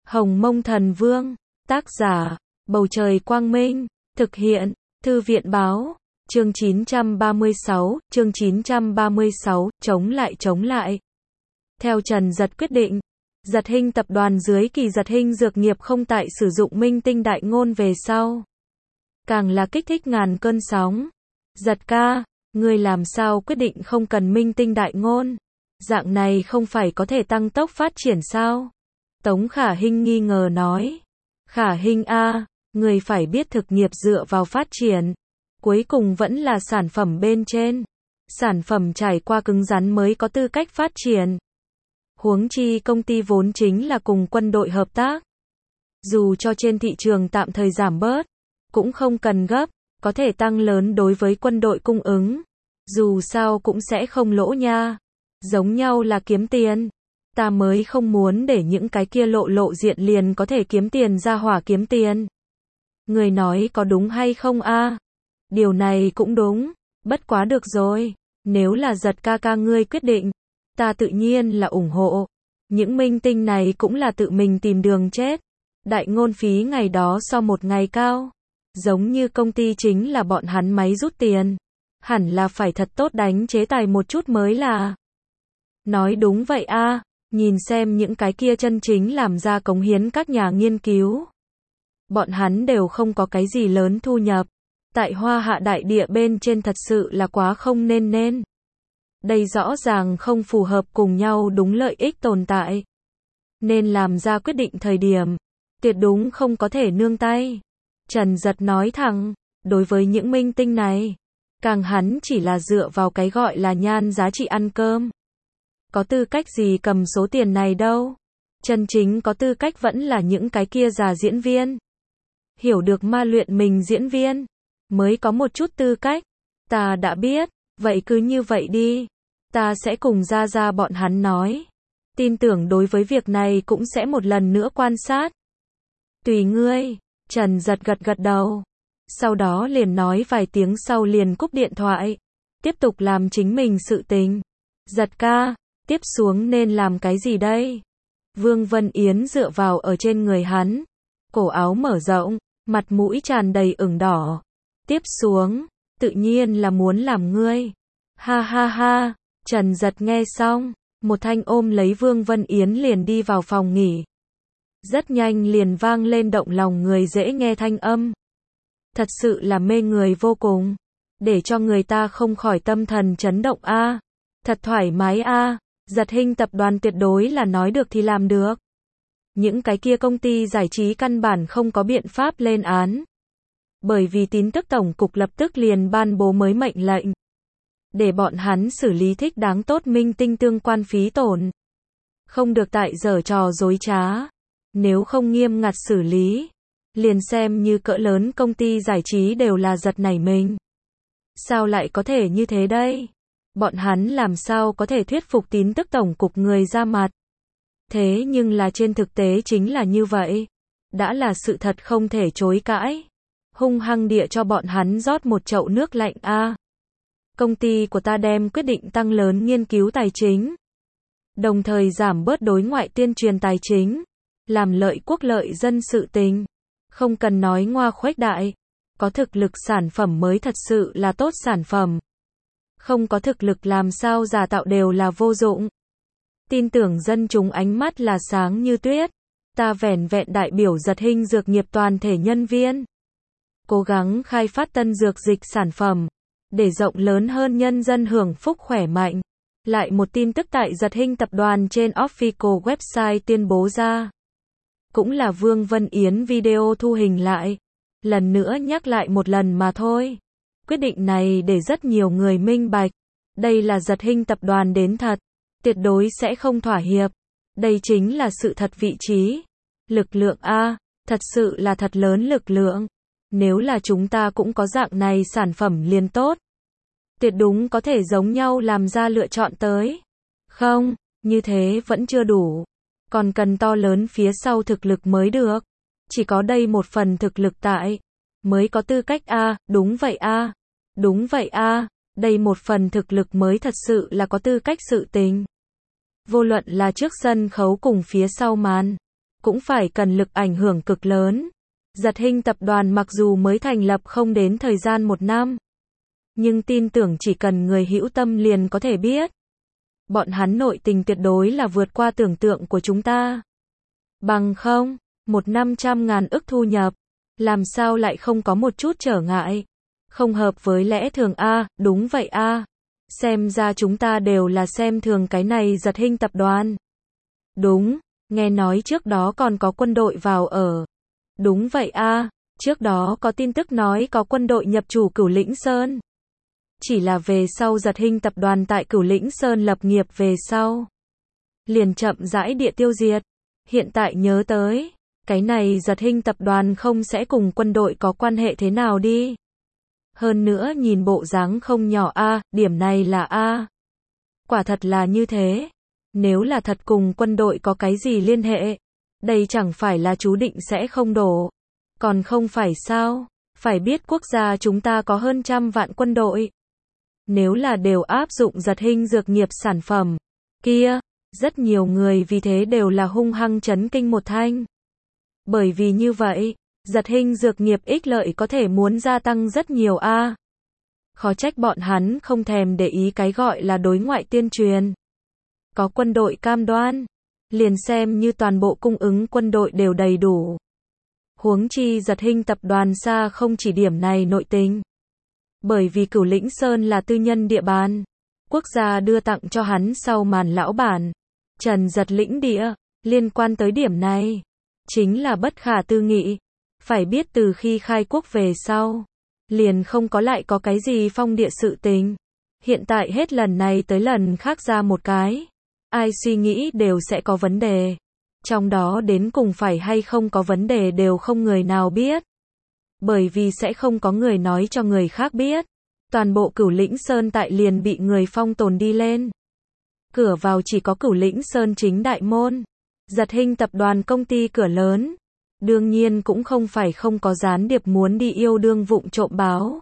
Hồng Mông Thần Vương, tác giả, Bầu Trời Quang Minh, thực hiện, Thư viện Báo, chương 936, chống lại. Theo Trần Dật quyết định, Dật Hinh tập đoàn dưới kỳ Dật Hinh Dược nghiệp không tại sử dụng minh tinh đại ngôn về sau. Càng là kích thích ngàn cơn sóng. Dật ca, ngươi làm sao quyết định không cần minh tinh đại ngôn? Dạng này không phải có thể tăng tốc phát triển sao? Tống Khả Hinh nghi ngờ nói. Khả Hinh a, người phải biết thực nghiệp dựa vào phát triển. Cuối cùng vẫn là sản phẩm bên trên. Sản phẩm trải qua cứng rắn mới có tư cách phát triển. Huống chi công ty vốn chính là cùng quân đội hợp tác. Dù cho trên thị trường tạm thời giảm bớt, cũng không cần gấp, có thể tăng lớn đối với quân đội cung ứng. Dù sao cũng sẽ không lỗ nha. Giống nhau là kiếm tiền. Ta mới không muốn để những cái kia lộ diện liền có thể kiếm tiền ra hỏa kiếm tiền. Người nói có đúng hay không a? Điều này cũng đúng, bất quá được rồi. Nếu là Dật ca ca ngươi quyết định, ta tự nhiên là ủng hộ. Những minh tinh này cũng là tự mình tìm đường chết. Đại ngôn phí ngày đó so một ngày cao. Giống như công ty chính là bọn hắn máy rút tiền. Hẳn là phải thật tốt đánh chế tài một chút mới là. Nói đúng vậy a, nhìn xem những cái kia chân chính làm ra cống hiến các nhà nghiên cứu. Bọn hắn đều không có cái gì lớn thu nhập. Tại Hoa Hạ đại địa bên trên thật sự là quá không nên. Đây rõ ràng không phù hợp cùng nhau đúng lợi ích tồn tại. Nên làm ra quyết định thời điểm, tuyệt đúng không có thể nương tay. Trần Dật nói thẳng, đối với những minh tinh này, càng hắn chỉ là dựa vào cái gọi là nhan giá trị ăn cơm. Có tư cách gì cầm số tiền này đâu. Chân chính có tư cách vẫn là những cái kia già diễn viên. Hiểu được ma luyện mình diễn viên, mới có một chút tư cách. Ta đã biết, vậy cứ như vậy đi. Ta sẽ cùng ra bọn hắn nói. Tin tưởng đối với việc này cũng sẽ một lần nữa quan sát. Tùy ngươi. Trần Dật gật đầu. Sau đó liền nói vài tiếng sau liền cúp điện thoại. Tiếp tục làm chính mình sự tình. Dật ca, tiếp xuống nên làm cái gì đây? Vương Vân Yến dựa vào ở trên người hắn. Cổ áo mở rộng, mặt mũi tràn đầy ửng đỏ. Tiếp xuống, tự nhiên là muốn làm ngươi. Ha ha ha, Trần Dật nghe xong, một thanh ôm lấy Vương Vân Yến liền đi vào phòng nghỉ. Rất nhanh liền vang lên động lòng người dễ nghe thanh âm. Thật sự là mê người vô cùng. Để cho người ta không khỏi tâm thần chấn động a. Thật thoải mái a. Dật Hinh tập đoàn tuyệt đối là nói được thì làm được. Những cái kia công ty giải trí căn bản không có biện pháp lên án. Bởi vì tin tức tổng cục lập tức liền ban bố mới mệnh lệnh. Để bọn hắn xử lý thích đáng tốt minh tinh tương quan phí tổn. Không được tại giở trò dối trá. Nếu không nghiêm ngặt xử lý, liền xem như cỡ lớn công ty giải trí đều là giật nảy mình. Sao lại có thể như thế đây? Bọn hắn làm sao có thể thuyết phục tin tức tổng cục người ra mặt? Thế nhưng là trên thực tế chính là như vậy. Đã là sự thật không thể chối cãi. Hung hăng địa cho bọn hắn rót một chậu nước lạnh a. Công ty của ta đem quyết định tăng lớn nghiên cứu tài chính. Đồng thời giảm bớt đối ngoại tuyên truyền tài chính. Làm lợi quốc lợi dân sự tình. Không cần nói ngoa khuếch đại. Có thực lực sản phẩm mới thật sự là tốt sản phẩm. Không có thực lực làm sao giả tạo đều là vô dụng. Tin tưởng dân chúng ánh mắt là sáng như tuyết. Ta vẻn vẹn đại biểu Dật Hinh Dược nghiệp toàn thể nhân viên. Cố gắng khai phát tân dược dịch sản phẩm. Để rộng lớn hơn nhân dân hưởng phúc khỏe mạnh. Lại một tin tức tại Dật Hinh tập đoàn trên official website tuyên bố ra. Cũng là Vương Vân Yến video thu hình lại. Lần nữa nhắc lại một lần mà thôi. Quyết định này để rất nhiều người minh bạch. Đây là Dật Hinh tập đoàn đến thật. Tuyệt đối sẽ không thỏa hiệp. Đây chính là sự thật vị trí. Lực lượng A, thật sự là thật lớn lực lượng. Nếu là chúng ta cũng có dạng này sản phẩm liền tốt. Tuyệt đúng có thể giống nhau làm ra lựa chọn tới. Không, như thế vẫn chưa đủ. Còn cần to lớn phía sau thực lực mới được. Chỉ có đây một phần thực lực tại. Mới có tư cách a, đúng vậy a. Đúng vậy a, đây một phần thực lực mới thật sự là có tư cách sự tình. Vô luận là trước sân khấu cùng phía sau màn. cũng phải cần lực ảnh hưởng cực lớn. Giật Hinh tập đoàn mặc dù mới thành lập không đến thời gian 1 năm, nhưng tin tưởng chỉ cần người hữu tâm liền có thể biết. Bọn hắn nội tình tuyệt đối là vượt qua tưởng tượng của chúng ta. Bằng không, 1.500.000 ức thu nhập, làm sao lại không có một chút trở ngại. Không hợp với lẽ thường a, đúng vậy a. Xem ra chúng ta đều là xem thường cái này Giật Hinh tập đoàn. Đúng, nghe nói trước đó còn có quân đội vào ở. Đúng vậy a, trước đó có tin tức nói có quân đội nhập chủ Cửu Lĩnh Sơn. Chỉ là về sau Giật Hinh tập đoàn tại Cửu Lĩnh Sơn lập nghiệp về sau, liền chậm rãi địa tiêu diệt. Hiện tại nhớ tới, cái này Giật Hinh tập đoàn không sẽ cùng quân đội có quan hệ thế nào đi. Hơn nữa nhìn bộ dáng không nhỏ a, điểm này là a. Quả thật là như thế. Nếu là thật cùng quân đội có cái gì liên hệ, đây chẳng phải là chú định sẽ không đổ. Còn không phải sao? Phải biết quốc gia chúng ta có hơn 100 vạn quân đội. Nếu là đều áp dụng Giật Hinh dược nghiệp sản phẩm, kia, rất nhiều người vì thế đều là hung hăng chấn kinh một thanh. Bởi vì như vậy, Giật Hinh dược nghiệp ích lợi có thể muốn gia tăng rất nhiều a. Khó trách bọn hắn không thèm để ý cái gọi là đối ngoại tuyên truyền. Có quân đội cam đoan, liền xem như toàn bộ cung ứng quân đội đều đầy đủ. Huống chi Giật Hinh tập đoàn xa không chỉ điểm này nội tình. Bởi vì Cửu Lĩnh Sơn là tư nhân địa bàn, quốc gia đưa tặng cho hắn sau màn lão bản, Trần Giật lĩnh địa, liên quan tới điểm này, chính là bất khả tư nghị. Phải biết từ khi khai quốc về sau, liền không có lại có cái gì phong địa sự tình. Hiện tại hết lần này tới lần khác ra một cái, ai suy nghĩ đều sẽ có vấn đề. Trong đó đến cùng phải hay không có vấn đề đều không người nào biết. Bởi vì sẽ không có người nói cho người khác biết. Toàn bộ Cửu Lĩnh Sơn tại liền bị người phong tồn đi lên. Cửa vào chỉ có Cửu Lĩnh Sơn chính đại môn. Giật Hinh tập đoàn công ty cửa lớn. Đương nhiên cũng không phải không có gián điệp muốn đi yêu đương vụng trộm báo.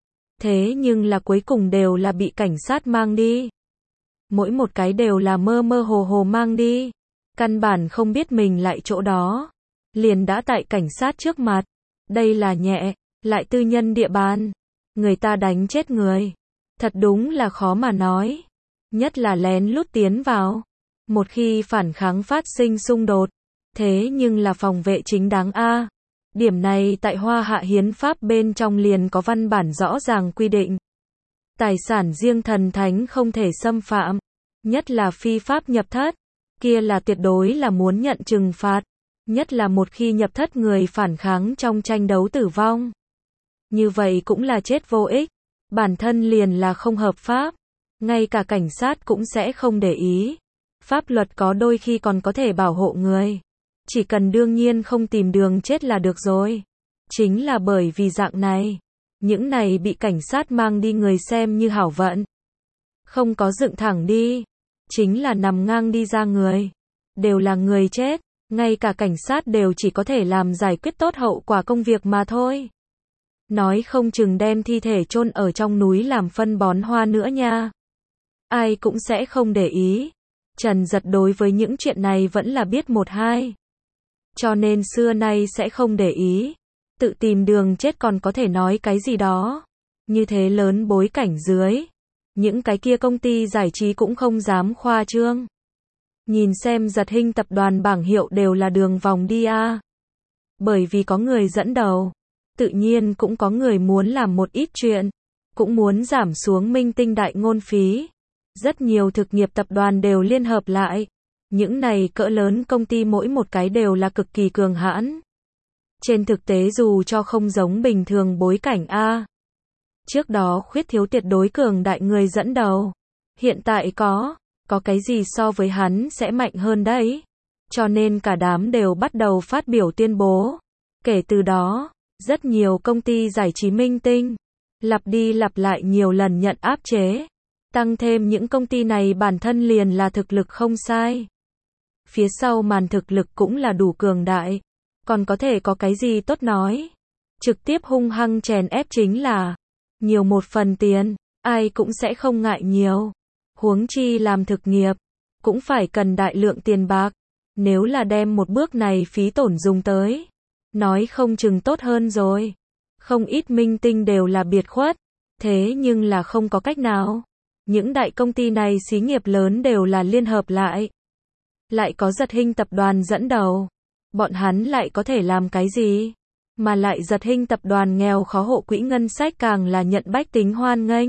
Thế nhưng là cuối cùng đều là bị cảnh sát mang đi. Mỗi một cái đều là mơ mơ hồ hồ mang đi. Căn bản không biết mình lại chỗ đó. Liền đã tại cảnh sát trước mặt. Đây là nhẹ, lại tư nhân địa bàn. Người ta đánh chết người. Thật đúng là khó mà nói. Nhất là lén lút tiến vào. Một khi phản kháng phát sinh xung đột. Thế nhưng là phòng vệ chính đáng a. Điểm này tại Hoa Hạ Hiến pháp bên trong liền có văn bản rõ ràng quy định. Tài sản riêng thần thánh không thể xâm phạm. Nhất là phi pháp nhập thất. Kia là tuyệt đối là muốn nhận trừng phạt. Nhất là một khi nhập thất người phản kháng trong tranh đấu tử vong. Như vậy cũng là chết vô ích. Bản thân liền là không hợp pháp. Ngay cả cảnh sát cũng sẽ không để ý. Pháp luật có đôi khi còn có thể bảo hộ người. Chỉ cần đương nhiên không tìm đường chết là được rồi. Chính là bởi vì dạng này. Những này bị cảnh sát mang đi người xem như hảo vận. Không có dựng thẳng đi. Chính là nằm ngang đi ra người. Đều là người chết. Ngay cả cảnh sát đều chỉ có thể làm giải quyết tốt hậu quả công việc mà thôi. Nói không chừng đem thi thể chôn ở trong núi làm phân bón hoa nữa nha. Ai cũng sẽ không để ý. Trần Giật đối với những chuyện này vẫn là biết một hai. Cho nên xưa nay sẽ không để ý. Tự tìm đường chết còn có thể nói cái gì đó. Như thế lớn bối cảnh dưới. Những cái kia công ty giải trí cũng không dám khoa trương. Nhìn xem Giật Hinh tập đoàn bảng hiệu đều là đường vòng đi a. Bởi vì có người dẫn đầu. Tự nhiên cũng có người muốn làm một ít chuyện. Cũng muốn giảm xuống minh tinh đại ngôn phí. Rất nhiều thực nghiệp tập đoàn đều liên hợp lại. Những này cỡ lớn công ty mỗi một cái đều là cực kỳ cường hãn. Trên thực tế dù cho không giống bình thường bối cảnh A. Trước đó khuyết thiếu tuyệt đối cường đại người dẫn đầu. Hiện tại có cái gì so với hắn sẽ mạnh hơn đấy. Cho nên cả đám đều bắt đầu phát biểu tuyên bố. Kể từ đó, rất nhiều công ty giải trí minh tinh. Lặp đi lặp lại nhiều lần nhận áp chế. Tăng thêm những công ty này bản thân liền là thực lực không sai. Phía sau màn thực lực cũng là đủ cường đại. Còn có thể có cái gì tốt nói. Trực tiếp hung hăng chèn ép chính là nhiều một phần tiền, ai cũng sẽ không ngại nhiều. Huống chi làm thực nghiệp, cũng phải cần đại lượng tiền bạc. Nếu là đem một bước này phí tổn dùng tới, nói không chừng tốt hơn rồi. Không ít minh tinh đều là biệt khuất, thế nhưng là không có cách nào. Những đại công ty này xí nghiệp lớn đều là liên hợp lại. Lại có Giật Hinh tập đoàn dẫn đầu. Bọn hắn lại có thể làm cái gì? Mà lại Giật Hinh tập đoàn nghèo khó hộ quỹ ngân sách càng là nhận bách tính hoan nghênh.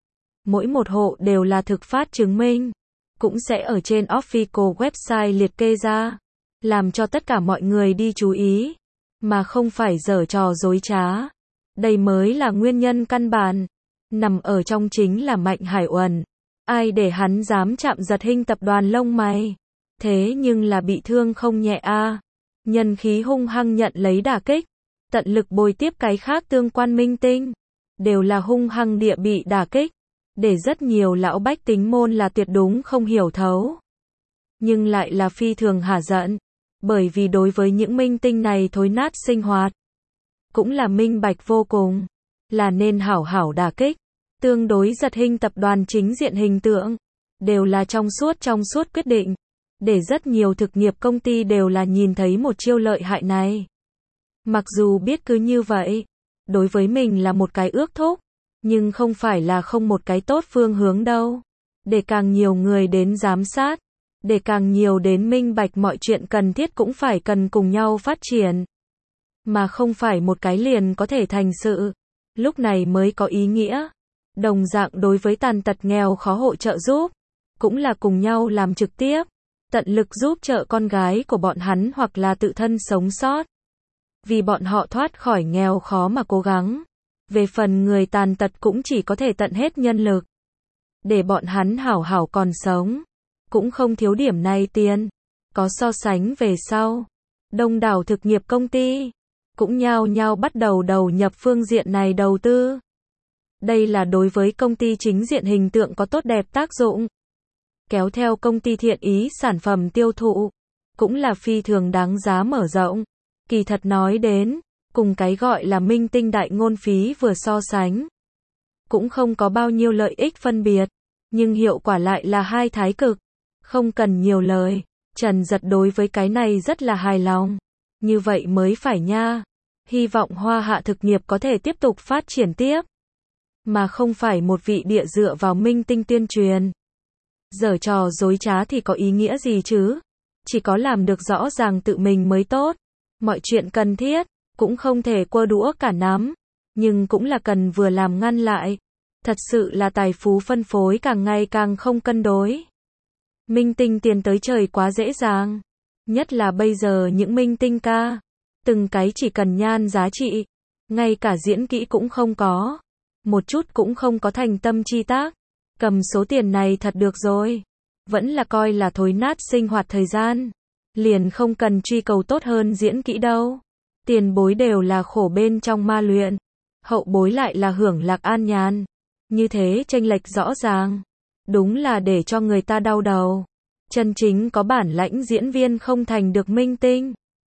Mỗi một hộ đều là thực phát chứng minh. Cũng sẽ ở trên official website liệt kê ra. Làm cho tất cả mọi người đi chú ý. Mà không phải giở trò dối trá. Đây mới là nguyên nhân căn bản. Nằm ở trong chính là Mạnh Hải Uẩn. Ai để hắn dám chạm Giật Hinh tập đoàn lông mày. Thế nhưng là bị thương không nhẹ a. Nhân khí hung hăng nhận lấy đả kích. Tận lực bồi tiếp cái khác tương quan minh tinh. Đều là hung hăng địa bị đả kích. Để rất nhiều lão bách tính môn là tuyệt đúng không hiểu thấu. Nhưng lại là phi thường hả giận. Bởi vì đối với những minh tinh này thối nát sinh hoạt. Cũng là minh bạch vô cùng. Là nên hảo hảo đả kích. Tương đối Giật Hinh tập đoàn chính diện hình tượng. Đều là trong suốt quyết định. Để rất nhiều thực nghiệp công ty đều là nhìn thấy một chiêu lợi hại này. Mặc dù biết cứ như vậy. Đối với mình là một cái ước thúc. Nhưng không phải là không một cái tốt phương hướng đâu. Để càng nhiều người đến giám sát. Để càng nhiều đến minh bạch mọi chuyện cần thiết cũng phải cần cùng nhau phát triển. Mà không phải một cái liền có thể thành sự. Lúc này mới có ý nghĩa. Đồng dạng đối với tàn tật nghèo khó hộ trợ giúp. Cũng là cùng nhau làm trực tiếp. Tận lực giúp trợ con gái của bọn hắn hoặc là tự thân sống sót. Vì bọn họ thoát khỏi nghèo khó mà cố gắng. Về phần người tàn tật cũng chỉ có thể tận hết nhân lực. Để bọn hắn hảo hảo còn sống. Cũng không thiếu điểm này tiền. Có so sánh về sau. Đông đảo thực nghiệp công ty. Cũng nhao nhao bắt đầu đầu nhập phương diện này đầu tư. Đây là đối với công ty chính diện hình tượng có tốt đẹp tác dụng. Kéo theo công ty thiện ý sản phẩm tiêu thụ. Cũng là phi thường đáng giá mở rộng. Kỳ thật nói đến, cùng cái gọi là minh tinh đại ngôn phí vừa so sánh. Cũng không có bao nhiêu lợi ích phân biệt. Nhưng hiệu quả lại là hai thái cực. Không cần nhiều lời. Trần Giật đối với cái này rất là hài lòng. Như vậy mới phải nha. Hy vọng Hoa Hạ thực nghiệp có thể tiếp tục phát triển tiếp. Mà không phải một vị địa dựa vào minh tinh tuyên truyền. Giở trò dối trá thì có ý nghĩa gì chứ? Chỉ có làm được rõ ràng tự mình mới tốt. Mọi chuyện cần thiết, cũng không thể quơ đũa cả nắm. Nhưng cũng là cần vừa làm ngăn lại. Thật sự là tài phú phân phối càng ngày càng không cân đối. Minh tinh tiền tới trời quá dễ dàng. Nhất là bây giờ những minh tinh ca. Từng cái chỉ cần nhan giá trị. Ngay cả diễn kỹ cũng không có. Một chút cũng không có thành tâm chi tác. Cầm số tiền này thật được rồi. Vẫn là coi là thối nát sinh hoạt thời gian. Liền không cần truy cầu tốt hơn diễn kỹ đâu. Tiền bối đều là khổ bên trong ma luyện. Hậu bối lại là hưởng lạc an nhàn. Như thế chênh lệch rõ ràng. Đúng là để cho người ta đau đầu. Chân chính có bản lãnh diễn viên không thành được minh tinh.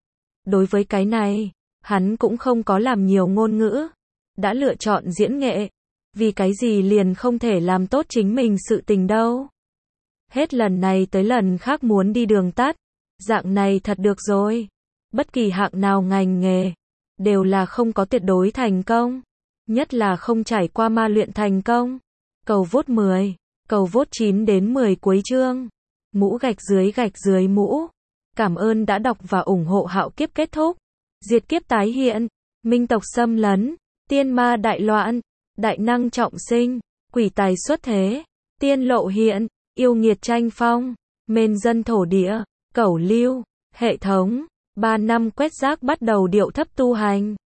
Đối với cái này, hắn cũng không có làm nhiều ngôn ngữ. Đã lựa chọn diễn nghệ. Vì cái gì liền không thể làm tốt chính mình sự tình đâu. Hết lần này tới lần khác muốn đi đường tắt. Dạng này thật được rồi. Bất kỳ hạng nào ngành nghề. Đều là không có tuyệt đối thành công. Nhất là không trải qua ma luyện thành công. Cầu vote 10. Cầu vote 9 đến 10 cuối chương. Mũ gạch dưới mũ. Cảm ơn đã đọc và ủng hộ Hạo Kiếp kết thúc. Diệt kiếp tái hiện. Minh tộc xâm lấn. Tiên ma đại loạn. Đại năng trọng sinh. Quỷ tài xuất thế. Tiên lộ hiện. Yêu nghiệt tranh phong. Mên dân thổ địa. Cẩu lưu. Hệ thống. 3 năm quét rác bắt đầu điệu thấp tu hành.